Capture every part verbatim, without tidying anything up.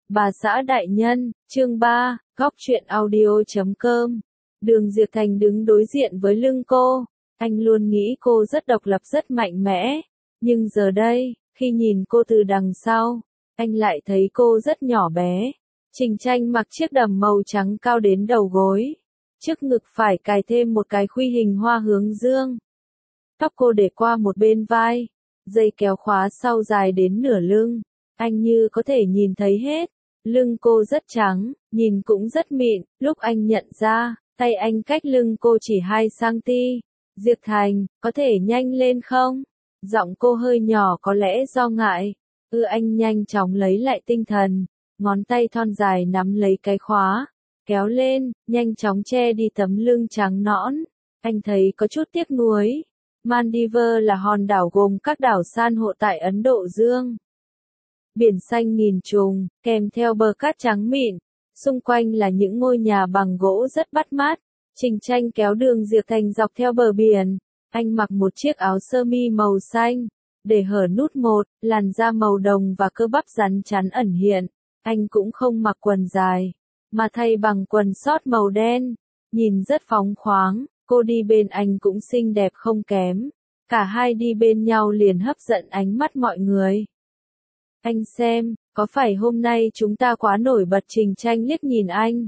Bà xã đại nhân, chương ba, góc truyện audio chấm com. Đường Diệp Thành đứng đối diện với lưng cô. Anh luôn nghĩ cô rất độc lập rất mạnh mẽ. Nhưng giờ đây, khi nhìn cô từ đằng sau, anh lại thấy cô rất nhỏ bé. Trình Tranh mặc chiếc đầm màu trắng cao đến đầu gối. Trước ngực phải cài thêm một cái khuy hình hoa hướng dương. Tóc cô để qua một bên vai. Dây kéo khóa sau dài đến nửa lưng. Anh như có thể nhìn thấy hết. Lưng cô rất trắng, nhìn cũng rất mịn, lúc anh nhận ra, tay anh cách lưng cô chỉ hai xăng-ti-mét. Diệp Thành, có thể nhanh lên không? Giọng cô hơi nhỏ có lẽ do ngại. Ừ anh nhanh chóng lấy lại tinh thần, ngón tay thon dài nắm lấy cái khóa, kéo lên, nhanh chóng che đi tấm lưng trắng nõn. Anh thấy có chút tiếc nuối. Maldives là hòn đảo gồm các đảo san hô tại Ấn Độ Dương. Biển xanh nghìn trùng, kèm theo bờ cát trắng mịn, xung quanh là những ngôi nhà bằng gỗ rất bắt mắt. Trình Tranh kéo Đường Diệp Thành dọc theo bờ biển. Anh mặc một chiếc áo sơ mi màu xanh, để hở nút một, làn da màu đồng và cơ bắp rắn chắn ẩn hiện. Anh cũng không mặc quần dài, mà thay bằng quần sót màu đen, nhìn rất phóng khoáng. Cô đi bên anh cũng xinh đẹp không kém. Cả hai đi bên nhau liền hấp dẫn ánh mắt mọi người. Anh xem, có phải hôm nay chúng ta quá nổi bật? Trình Tranh liếc nhìn anh.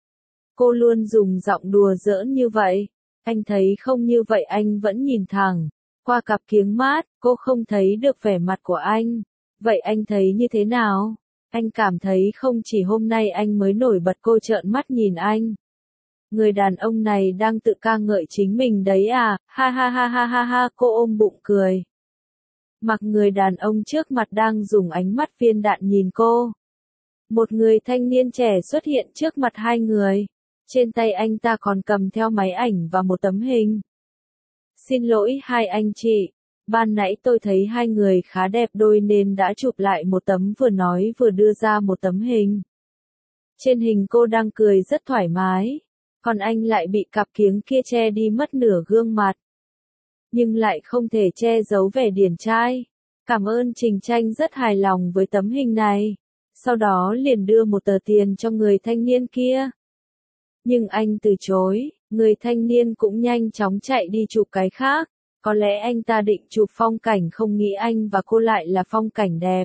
Cô luôn dùng giọng đùa giỡn như vậy. Anh thấy không như vậy. Anh vẫn nhìn thẳng qua cặp kiếng mát, cô không thấy được vẻ mặt của anh. Vậy anh thấy như thế nào? Anh cảm thấy không chỉ hôm nay anh mới nổi bật. Cô trợn mắt nhìn anh. Người đàn ông này đang tự ca ngợi chính mình đấy à? Ha ha ha ha ha ha. Cô ôm bụng cười. Mặc người đàn ông trước mặt đang dùng ánh mắt viên đạn nhìn cô. Một người thanh niên trẻ xuất hiện trước mặt hai người. Trên tay anh ta còn cầm theo máy ảnh và một tấm hình. Xin lỗi hai anh chị. Ban nãy tôi thấy hai người khá đẹp đôi nên đã chụp lại một tấm, vừa nói vừa đưa ra một tấm hình. Trên hình cô đang cười rất thoải mái. Còn anh lại bị cặp kiếng kia che đi mất nửa gương mặt. Nhưng lại không thể che giấu vẻ điển trai. Cảm ơn. Trình Tranh rất hài lòng với tấm hình này. Sau đó liền đưa một tờ tiền cho người thanh niên kia. Nhưng anh từ chối, người thanh niên cũng nhanh chóng chạy đi chụp cái khác. Có lẽ anh ta định chụp phong cảnh, không nghĩ anh và cô lại là phong cảnh đẹp.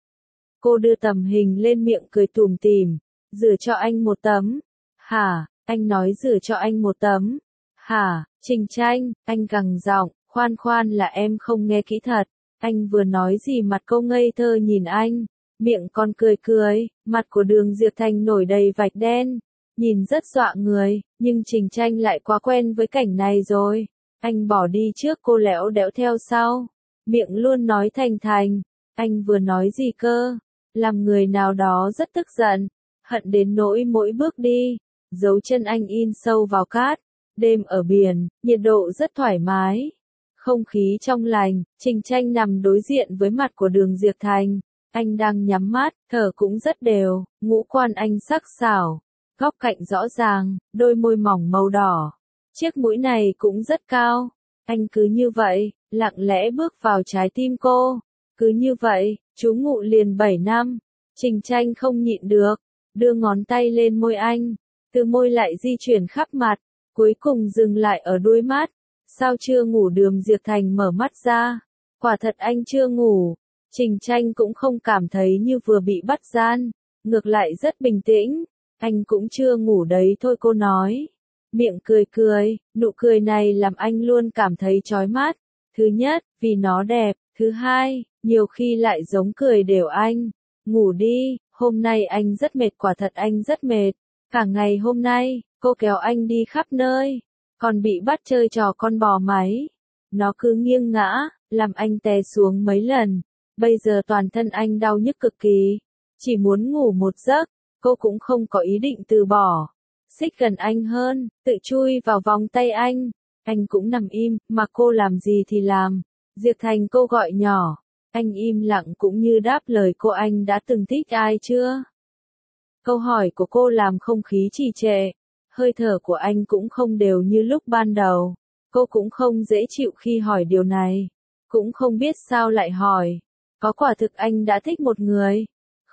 Cô đưa tấm hình lên miệng cười tủm tỉm. Rửa cho anh một tấm. Hả? Anh nói rửa cho anh một tấm. Hả? Trình Tranh, anh gằn giọng, khoan khoan là em không nghe kỹ thật. Anh vừa nói gì? Mặt cô ngây thơ nhìn anh, miệng còn cười cười. Mặt của Đường Diệp Thành nổi đầy vạch đen, nhìn rất dọa người, nhưng Trình Tranh lại quá quen với cảnh này rồi. Anh bỏ đi trước, cô lẽo đẽo theo sau, miệng luôn nói thành thành. Anh vừa nói gì cơ? Làm người nào đó rất tức giận, hận đến nỗi mỗi bước đi, dấu chân anh in sâu vào cát. Đêm ở biển, nhiệt độ rất thoải mái, không khí trong lành. Trình Tranh nằm đối diện với mặt của Đường Diệp Thành. Anh đang nhắm mắt, thở cũng rất đều, ngũ quan anh sắc sảo, góc cạnh rõ ràng, đôi môi mỏng màu đỏ. Chiếc mũi này cũng rất cao. Anh cứ như vậy, lặng lẽ bước vào trái tim cô. Cứ như vậy, trú ngụ liền bảy năm. Trình Tranh không nhịn được, đưa ngón tay lên môi anh. Từ môi lại di chuyển khắp mặt, cuối cùng dừng lại ở đuôi mắt. Sao chưa ngủ? Đường Diệp Thành mở mắt ra. Quả thật anh chưa ngủ. Trình Tranh cũng không cảm thấy như vừa bị bắt gian, ngược lại rất bình tĩnh. Anh cũng chưa ngủ đấy thôi, cô nói. Miệng cười cười, nụ cười này làm anh luôn cảm thấy chói mắt. Thứ nhất, vì nó đẹp. Thứ hai, nhiều khi lại giống cười đều anh. Ngủ đi, hôm nay anh rất mệt, quả thật anh rất mệt. Cả ngày hôm nay, cô kéo anh đi khắp nơi, còn bị bắt chơi trò con bò máy. Nó cứ nghiêng ngã, làm anh té xuống mấy lần. Bây giờ toàn thân anh đau nhức cực kỳ, chỉ muốn ngủ một giấc. Cô cũng không có ý định từ bỏ. Xích gần anh hơn, tự chui vào vòng tay anh. Anh cũng nằm im, mà cô làm gì thì làm. Diệp Thành, cô gọi nhỏ. Anh im lặng cũng như đáp lời cô. Anh đã từng thích ai chưa? Câu hỏi của cô làm không khí trì trệ. Hơi thở của anh cũng không đều như lúc ban đầu. Cô cũng không dễ chịu khi hỏi điều này. Cũng không biết sao lại hỏi. Có quả thực anh đã thích một người?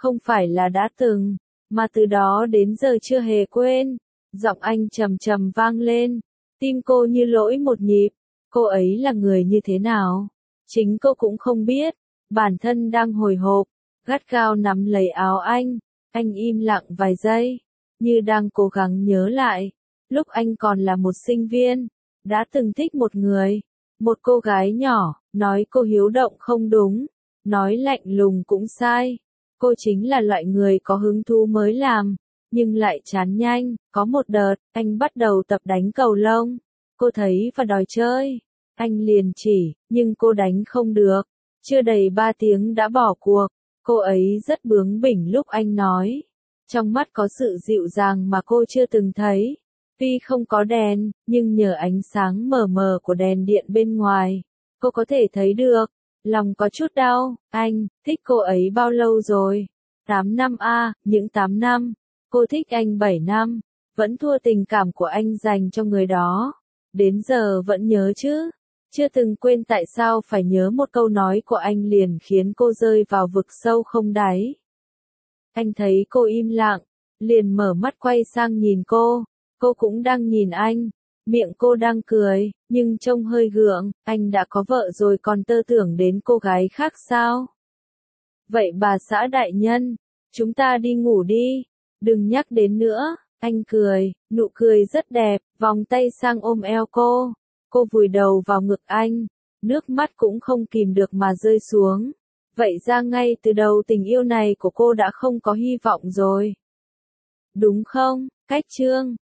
Không phải là đã từng, mà từ đó đến giờ chưa hề quên. Giọng anh trầm trầm vang lên, tim cô như lỗi một nhịp. Cô ấy là người như thế nào? Chính cô cũng không biết, bản thân đang hồi hộp, gắt gao nắm lấy áo anh. Anh im lặng vài giây, như đang cố gắng nhớ lại. Lúc anh còn là một sinh viên, đã từng thích một người, một cô gái nhỏ, nói cô hiếu động không đúng, nói lạnh lùng cũng sai. Cô chính là loại người có hứng thú mới làm, nhưng lại chán nhanh. Có một đợt, anh bắt đầu tập đánh cầu lông. Cô thấy và đòi chơi. Anh liền chỉ, nhưng cô đánh không được. Chưa đầy ba tiếng đã bỏ cuộc. Cô ấy rất bướng bỉnh lúc anh nói. Trong mắt có sự dịu dàng mà cô chưa từng thấy. Tuy không có đèn, nhưng nhờ ánh sáng mờ mờ của đèn điện bên ngoài, cô có thể thấy được. Lòng có chút đau. Anh, thích cô ấy bao lâu rồi? tám năm a, những tám năm. Cô thích anh bảy năm. Vẫn thua tình cảm của anh dành cho người đó. Đến giờ vẫn nhớ chứ. Chưa từng quên tại sao phải nhớ một câu nói của anh liền khiến cô rơi vào vực sâu không đáy. Anh thấy cô im lặng, liền mở mắt quay sang nhìn cô. Cô cũng đang nhìn anh. Miệng cô đang cười, nhưng trông hơi gượng. Anh đã có vợ rồi còn tơ tưởng đến cô gái khác sao? Vậy bà xã đại nhân, chúng ta đi ngủ đi. Đừng nhắc đến nữa. Anh cười, nụ cười rất đẹp, vòng tay sang ôm eo cô. Cô vùi đầu vào ngực anh, nước mắt cũng không kìm được mà rơi xuống. Vậy ra ngay từ đầu tình yêu này của cô đã không có hy vọng rồi. Đúng không? Cách chương